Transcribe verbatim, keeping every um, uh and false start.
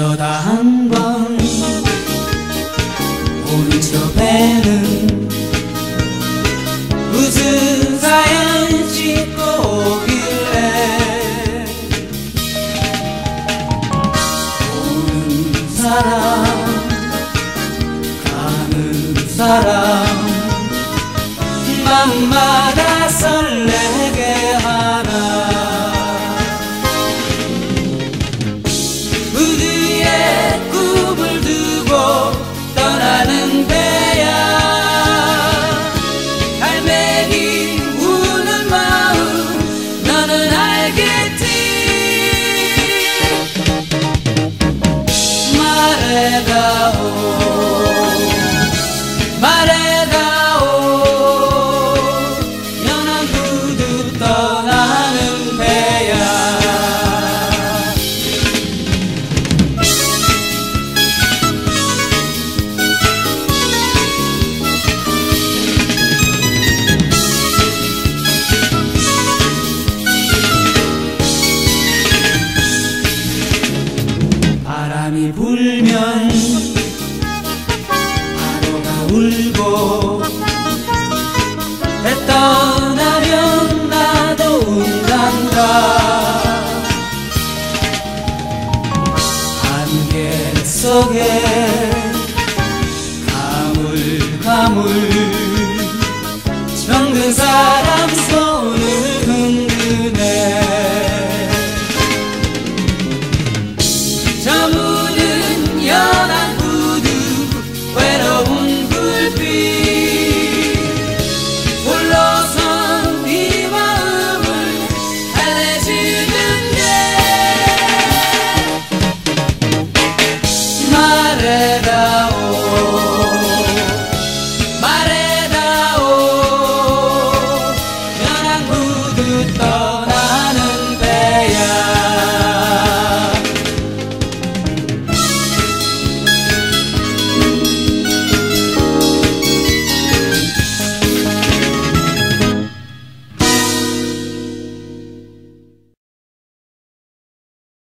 어쩌다 한번 오른쪽 배는 무슨 사연 싣고 오길래 오는 사람 가는 사람 맘마다 설레게 하나. 부두에 꿈을 두고 떠나는 배야. 갈매기 우는 마음 너는 알겠지. 말해다오 말해다오 연한 부두 떠나는 배야. 바람이 불면 파도가 울고 배 떠나면 나도 운단다. 안개 속에 가물가물 정든 사람